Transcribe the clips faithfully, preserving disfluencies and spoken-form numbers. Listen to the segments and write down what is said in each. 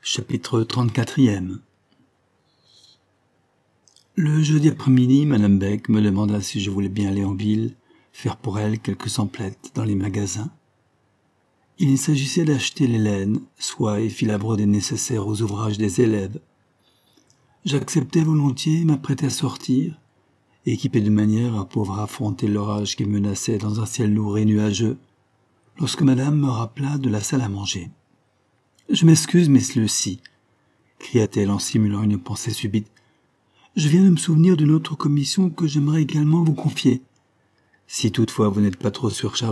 Chapitre trente-quatre. Le jeudi après-midi, Madame Beck me demanda si je voulais bien aller en ville, faire pour elle quelques emplettes dans les magasins. Il s'agissait d'acheter les laines, soie et fil à broder nécessaires aux ouvrages des élèves. J'acceptais volontiers et m'apprêtais à sortir, équipé de manière à pouvoir affronter l'orage qui menaçait dans un ciel lourd et nuageux, lorsque Madame me rappela de la salle à manger. « Je m'excuse, Miss Lucy, » cria-t-elle en simulant une pensée subite. « Je viens de me souvenir d'une autre commission que j'aimerais également vous confier, si toutefois vous n'êtes pas trop surchargé. »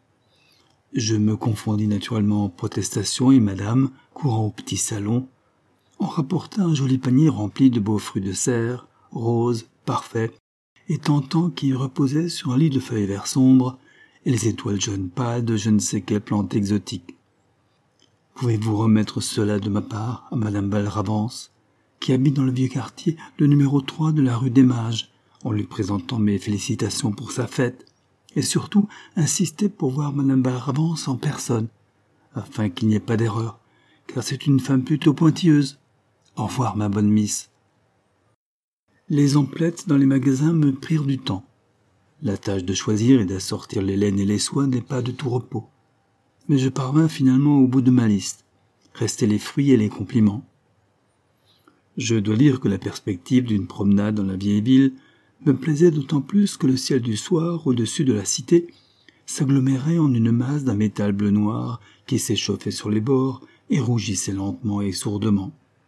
Je me confondis naturellement en protestations et Madame, courant au petit salon, en rapporta un joli panier rempli de beaux fruits de serre, roses, parfaits, et tentants qui reposaient sur un lit de feuilles vert sombre et les étoiles jaunes pâles de je ne sais quelle plante exotique. « Pouvez-vous remettre cela de ma part à Madame Valravance, qui habite dans le vieux quartier, le numéro trois de la rue des Mages, en lui présentant mes félicitations pour sa fête, et surtout insister pour voir Madame Valravance en personne, afin qu'il n'y ait pas d'erreur, car c'est une femme plutôt pointilleuse. Au revoir, ma bonne miss. » Les emplettes dans les magasins me prirent du temps. La tâche de choisir et d'assortir les laines et les soies n'est pas de tout repos. Mais je parvins finalement au bout de ma liste. Restaient les fruits et les compliments. Je dois dire que la perspective d'une promenade dans la vieille ville me plaisait d'autant plus que le ciel du soir, au-dessus de la cité, s'agglomérait en une masse d'un métal bleu-noir qui s'échauffait sur les bords et rougissait lentement et sourdement.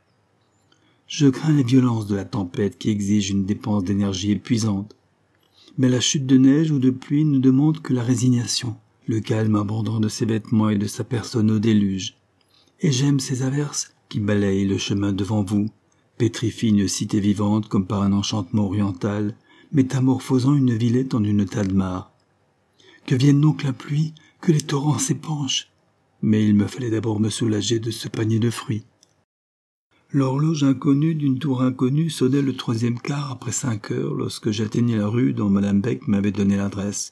Je crains les violences de la tempête qui exige une dépense d'énergie épuisante. Mais la chute de neige ou de pluie ne demande que la résignation, le calme abondant de ses vêtements et de sa personne au déluge. Et j'aime ces averses qui balayent le chemin devant vous, pétrifient une cité vivante comme par un enchantement oriental, métamorphosant une villette en une Tadmar. Que vienne donc la pluie, que les torrents s'épanchent. Mais il me fallait d'abord me soulager de ce panier de fruits. L'horloge inconnue d'une tour inconnue sonnait le troisième quart après cinq heures lorsque j'atteignis la rue dont Madame Beck m'avait donné l'adresse.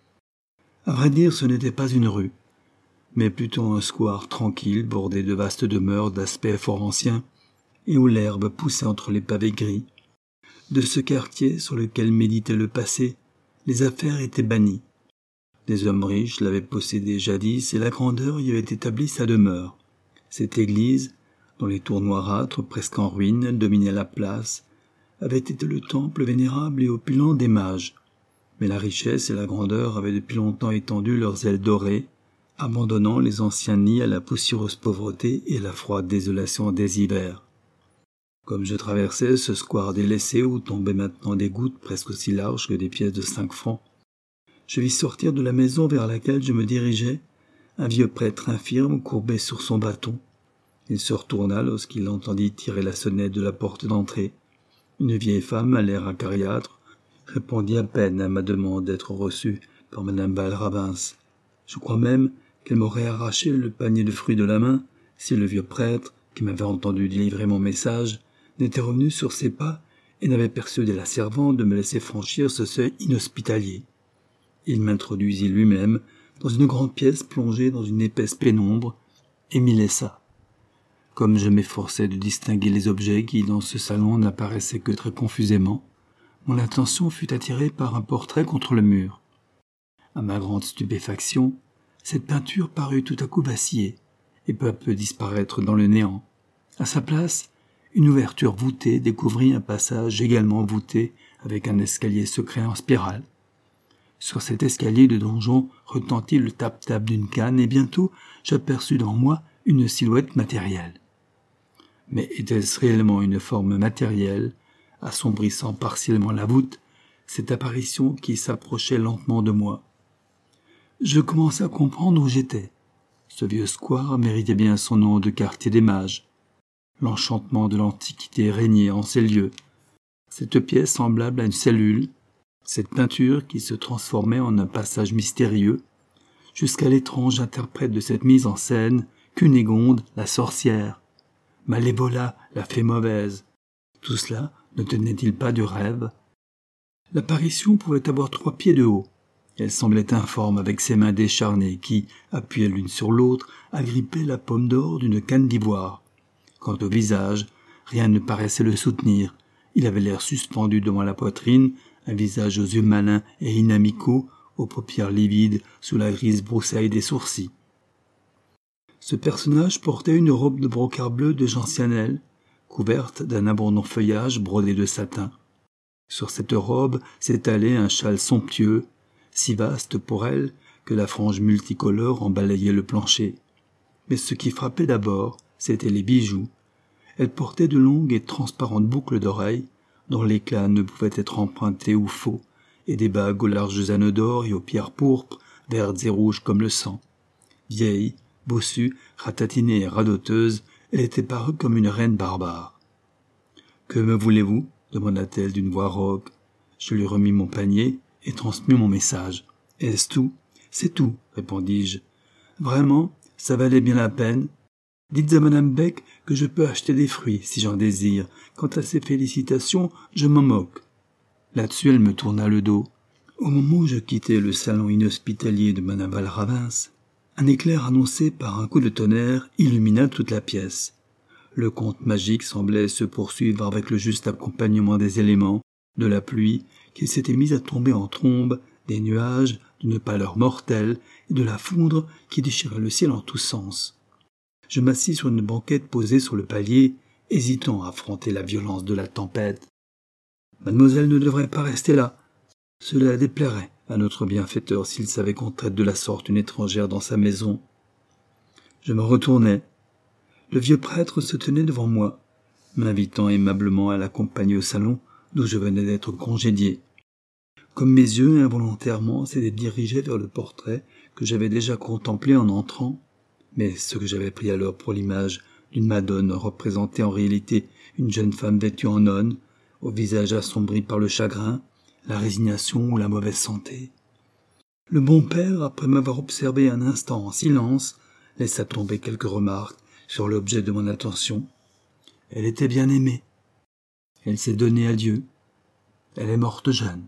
À vrai dire, ce n'était pas une rue, mais plutôt un square tranquille bordé de vastes demeures d'aspect fort ancien et où l'herbe poussait entre les pavés gris. De ce quartier sur lequel méditait le passé, les affaires étaient bannies. Des hommes riches l'avaient possédé jadis et la grandeur y avait établi sa demeure. Cette église, dont les tours noirâtres, presque en ruine, dominaient la place, avait été le temple vénérable et opulent des mages. Mais la richesse et la grandeur avaient depuis longtemps étendu leurs ailes dorées, abandonnant les anciens nids à la poussiéreuse pauvreté et la froide désolation des hivers. Comme je traversais ce square délaissé où tombaient maintenant des gouttes presque aussi larges que des pièces de cinq francs, je vis sortir de la maison vers laquelle je me dirigeais un vieux prêtre infirme courbé sur son bâton. Il se retourna lorsqu'il entendit tirer la sonnette de la porte d'entrée. Une vieille femme à l'air acariâtre répondit à peine à ma demande d'être reçue par Madame Valravance. Je crois même qu'elle m'aurait arraché le panier de fruits de la main si le vieux prêtre, qui m'avait entendu délivrer mon message, n'était revenu sur ses pas et n'avait persuadé la servante de me laisser franchir ce seuil inhospitalier. Il m'introduisit lui-même dans une grande pièce plongée dans une épaisse pénombre et m'y laissa. Comme je m'efforçais de distinguer les objets qui, dans ce salon, n'apparaissaient que très confusément, mon attention fut attirée par un portrait contre le mur. À ma grande stupéfaction, cette peinture parut tout à coup vaciller et peu à peu disparaître dans le néant. À sa place, une ouverture voûtée découvrit un passage également voûté avec un escalier secret en spirale. Sur cet escalier de donjon retentit le tap-tap d'une canne et bientôt j'aperçus devant moi une silhouette matérielle. Mais était-ce réellement une forme matérielle, assombrissant partiellement la voûte, cette apparition qui s'approchait lentement de moi? Je commençais à comprendre où j'étais. Ce vieux square méritait bien son nom de quartier des mages. L'enchantement de l'Antiquité régnait en ces lieux. Cette pièce semblable à une cellule, cette peinture qui se transformait en un passage mystérieux, jusqu'à l'étrange interprète de cette mise en scène, Cunégonde, la sorcière, Malévola, la fée mauvaise. Tout cela ne tenait-il pas du rêve? L'apparition pouvait avoir trois pieds de haut. Elle semblait informe avec ses mains décharnées qui, appuyées l'une sur l'autre, agrippaient la pomme d'or d'une canne d'ivoire. Quant au visage, rien ne paraissait le soutenir. Il avait l'air suspendu devant la poitrine, un visage aux yeux malins et inamicaux, aux paupières livides sous la grise broussaille des sourcils. Ce personnage portait une robe de brocart bleu de gentianelle, couverte d'un abondant feuillage brodé de satin. Sur cette robe s'étalait un châle somptueux, si vaste pour elle que la frange multicolore en balayait le plancher. Mais ce qui frappait d'abord, c'étaient les bijoux. Elle portait de longues et transparentes boucles d'oreilles, dont l'éclat ne pouvait être emprunté ou faux, et des bagues aux larges anneaux d'or et aux pierres pourpres, vertes et rouges comme le sang. Vieille, bossue, ratatinée et radoteuse, elle était parue comme une reine barbare. « Que me voulez-vous » demanda-t-elle d'une voix rauque. Je lui remis mon panier et transmis mon message. « Est-ce tout ?»« C'est tout, » répondis-je. « Vraiment, ça valait bien la peine. Dites à Madame Beck que je peux acheter des fruits, si j'en désire. Quant à ses félicitations, je m'en moque. » Là-dessus, elle me tourna le dos. Au moment où je quittais le salon inhospitalier de Madame Valravins, un éclair annoncé par un coup de tonnerre illumina toute la pièce. Le conte magique semblait se poursuivre avec le juste accompagnement des éléments, de la pluie qui s'était mise à tomber en trombe, des nuages d'une pâleur mortelle et de la foudre qui déchirait le ciel en tous sens. Je m'assis sur une banquette posée sur le palier, hésitant à affronter la violence de la tempête. Mademoiselle ne devrait pas rester là. Cela déplairait à notre bienfaiteur s'il savait qu'on traite de la sorte une étrangère dans sa maison. Je me retournai. Le vieux prêtre se tenait devant moi, m'invitant aimablement à l'accompagner au salon d'où je venais d'être congédié. Comme mes yeux, involontairement, s'étaient dirigés vers le portrait que j'avais déjà contemplé en entrant, mais ce que j'avais pris alors pour l'image d'une Madone représentait en réalité une jeune femme vêtue en nonne, au visage assombri par le chagrin, la résignation ou la mauvaise santé. Le bon père, après m'avoir observé un instant en silence, laissa tomber quelques remarques sur l'objet de mon attention. Elle était bien aimée. Elle s'est donnée à Dieu. Elle est morte jeune.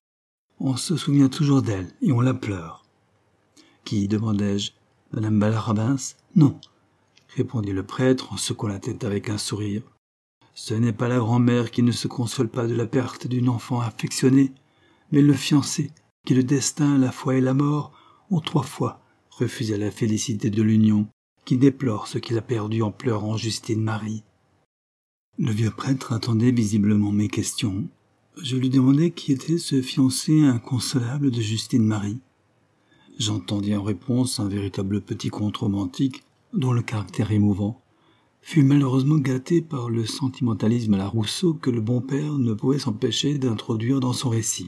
On se souvient toujours d'elle et on la pleure. Qui, demandai-je, Madame Valravins ? Non, répondit le prêtre en secouant la tête avec un sourire. Ce n'est pas la grand-mère qui ne se console pas de la perte d'une enfant affectionnée, mais le fiancé, qui le destin, la foi et la mort ont trois fois refusé la félicité de l'union, qui déplore ce qu'il a perdu en pleurant Justine Marie. Le vieux prêtre attendait visiblement mes questions. Je lui demandai qui était ce fiancé inconsolable de Justine Marie. J'entendis en réponse un véritable petit conte romantique, dont le caractère émouvant fut malheureusement gâté par le sentimentalisme à la Rousseau que le bon père ne pouvait s'empêcher d'introduire dans son récit.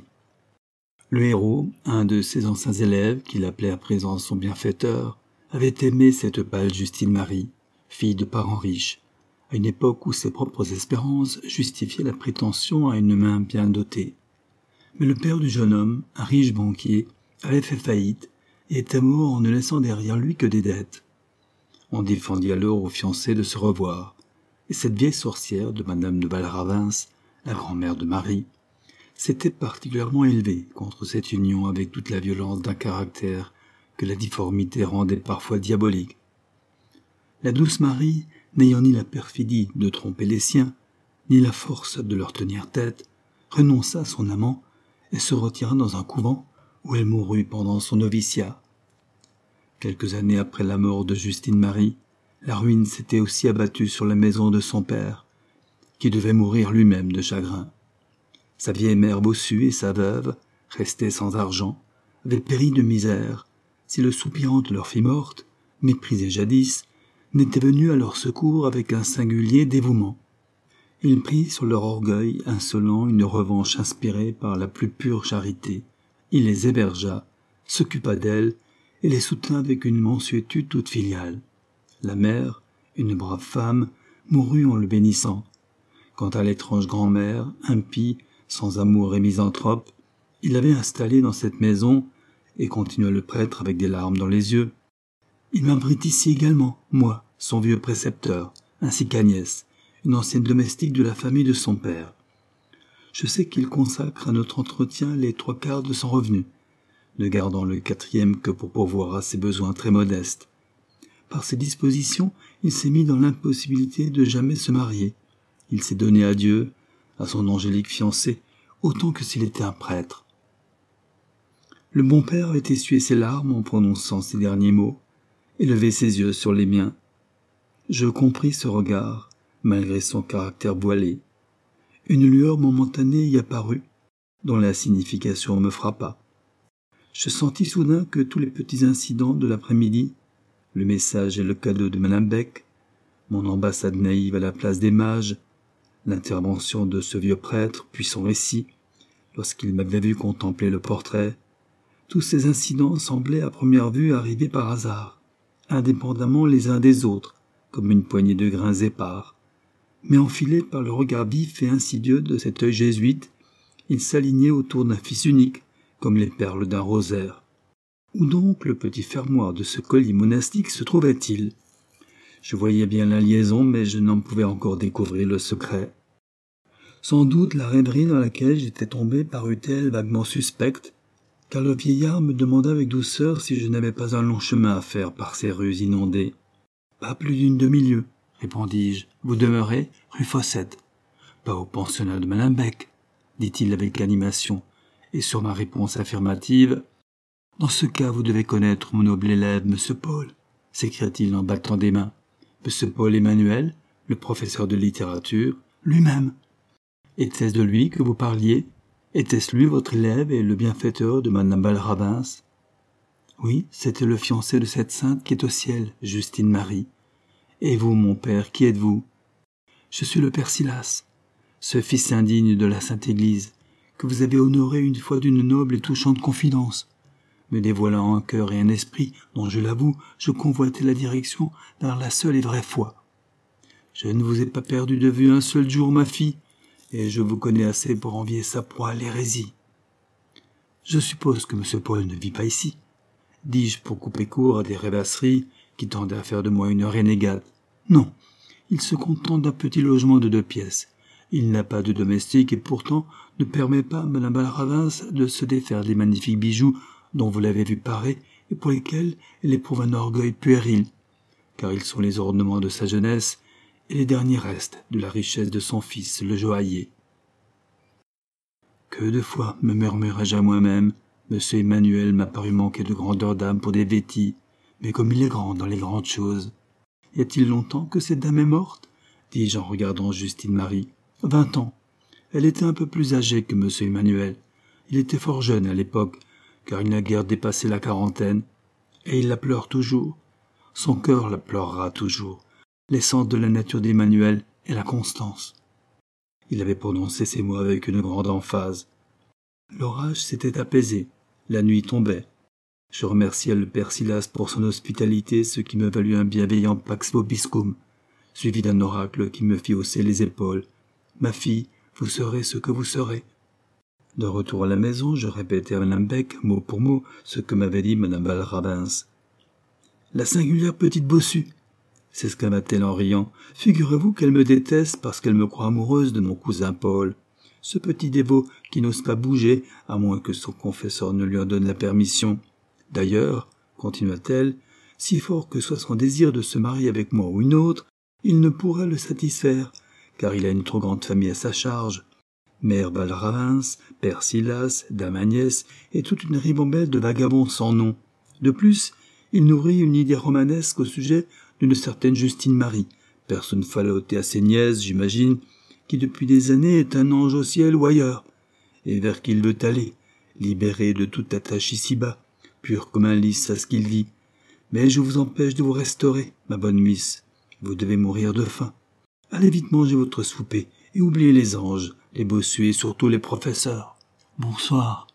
Le héros, un de ses anciens élèves, qu'il appelait à présent son bienfaiteur, avait aimé cette pâle Justine Marie, fille de parents riches, à une époque où ses propres espérances justifiaient la prétention à une main bien dotée. Mais le père du jeune homme, un riche banquier, avait fait faillite et était mort en ne laissant derrière lui que des dettes. On défendit alors aux fiancés de se revoir, et cette vieille sorcière de Madame de Valravins, la grand-mère de Marie, s'était particulièrement élevée contre cette union avec toute la violence d'un caractère que la difformité rendait parfois diabolique. La douce Marie, n'ayant ni la perfidie de tromper les siens, ni la force de leur tenir tête, renonça à son amant et se retira dans un couvent où elle mourut pendant son noviciat. Quelques années après la mort de Justine Marie, la ruine s'était aussi abattue sur la maison de son père, qui devait mourir lui-même de chagrin. Sa vieille mère bossue et sa veuve, restées sans argent, avaient péri de misère, si le soupirant de leur fille morte, méprisée jadis, n'était venu à leur secours avec un singulier dévouement. Il prit sur leur orgueil insolent une revanche inspirée par la plus pure charité. Il les hébergea, s'occupa d'elles, et les soutint avec une mansuétude toute filiale. La mère, une brave femme, mourut en le bénissant. Quant à l'étrange grand-mère, impie, sans amour et misanthrope, il l'avait installée dans cette maison, et continua le prêtre avec des larmes dans les yeux. Il m'abrite ici également, moi, son vieux précepteur, ainsi qu'Agnès, une ancienne domestique de la famille de son père. Je sais qu'il consacre à notre entretien les trois quarts de son revenu, ne gardant le quatrième que pour pourvoir à ses besoins très modestes. Par ses dispositions, il s'est mis dans l'impossibilité de jamais se marier. Il s'est donné à Dieu, à son angélique fiancée, autant que s'il était un prêtre. Le bon père avait essuyé ses larmes en prononçant ces derniers mots et levé ses yeux sur les miens. Je compris ce regard, malgré son caractère voilé. Une lueur momentanée y apparut, dont la signification me frappa. Je sentis soudain que tous les petits incidents de l'après-midi, le message et le cadeau de Madame Beck, mon ambassade naïve à la place des mages, l'intervention de ce vieux prêtre, puis son récit, lorsqu'il m'avait vu contempler le portrait, tous ces incidents semblaient à première vue arriver par hasard, indépendamment les uns des autres, comme une poignée de grains épars. Mais enfilés par le regard vif et insidieux de cet œil jésuite, ils s'alignaient autour d'un fils unique, comme les perles d'un rosaire. Où donc le petit fermoir de ce colis monastique se trouvait-il? Je voyais bien la liaison, mais je n'en pouvais encore découvrir le secret. Sans doute la rêverie dans laquelle j'étais tombé parut-elle vaguement suspecte, car le vieillard me demanda avec douceur si je n'avais pas un long chemin à faire par ces rues inondées. « Pas plus d'une demi-lieue, » répondis-je. « Vous demeurez rue Fossette. »« Pas au pensionnat de Madame Beck, » dit-il avec animation, et sur ma réponse affirmative, « Dans ce cas, vous devez connaître mon noble élève, Monsieur Paul, » s'écria-t-il en battant des mains. « Monsieur Paul Emmanuel, le professeur de littérature, lui-même. Était-ce de lui que vous parliez? Était-ce lui votre élève et le bienfaiteur de Madame Valravins? » Oui, c'était le fiancé de cette sainte qui est au ciel, Justine Marie. Et vous, mon père, qui êtes-vous? Je suis le père Silas, ce fils indigne de la Sainte Église, que vous avez honoré une fois d'une noble et touchante confidence, me dévoilant un cœur et un esprit dont, je l'avoue, je convoitais la direction vers la seule et vraie foi. Je ne vous ai pas perdu de vue un seul jour, ma fille, et je vous connais assez pour envier sa proie à l'hérésie. Je suppose que M. Paul ne vit pas ici, dis-je pour couper court à des rêvasseries qui tendaient à faire de moi une renégade. Non, il se contente d'un petit logement de deux pièces. Il n'a pas de domestique et pourtant ne permet pas à Madame Valravins de se défaire des magnifiques bijoux dont vous l'avez vu parer et pour lesquels elle éprouve un orgueil puéril, car ils sont les ornements de sa jeunesse et les derniers restes de la richesse de son fils, le joaillier. Que de fois, me murmurai-je à moi-même, Monsieur Emmanuel m'a paru manquer de grandeur d'âme pour des vêtis, mais comme il est grand dans les grandes choses. Y a-t-il longtemps que cette dame est morte? Dis-je en regardant Justine Marie. Vingt ans. Elle était un peu plus âgée que Monsieur Emmanuel. Il était fort jeune à l'époque, car il n'a guère dépassé la quarantaine, et il la pleure toujours. Son cœur la pleurera toujours. L'essence de la nature d'Emmanuel est la constance. Il avait prononcé ces mots avec une grande emphase. L'orage s'était apaisé, la nuit tombait. Je remerciai le père Silas pour son hospitalité, ce qui me valut un bienveillant pax vobiscum, suivi d'un oracle qui me fit hausser les épaules. Ma fille, vous serez ce que vous serez. De retour à la maison, je répétai à Madame Beck, mot pour mot, ce que m'avait dit Madame Valravins. La singulière petite bossue, s'exclama-t-elle en riant. Figurez-vous qu'elle me déteste parce qu'elle me croit amoureuse de mon cousin Paul. Ce petit dévot qui n'ose pas bouger, à moins que son confesseur ne lui en donne la permission. D'ailleurs, continua-t-elle, si fort que soit son désir de se marier avec moi ou une autre, il ne pourrait le satisfaire, car il a une trop grande famille à sa charge. Mère Valravins, père Silas, dame Agnès, et toute une ribambelle de vagabonds sans nom. De plus, il nourrit une idée romanesque au sujet d'une certaine Justine Marie, personne falotée à ses nièces, j'imagine, qui depuis des années est un ange au ciel ou ailleurs, et vers qui il veut aller, libéré de toute attache ici-bas, pur comme un lys à ce qu'il vit. Mais je vous empêche de vous restaurer, ma bonne miss. Vous devez mourir de faim. Allez vite manger votre souper, et oubliez les anges, les bossus et surtout les professeurs. Bonsoir.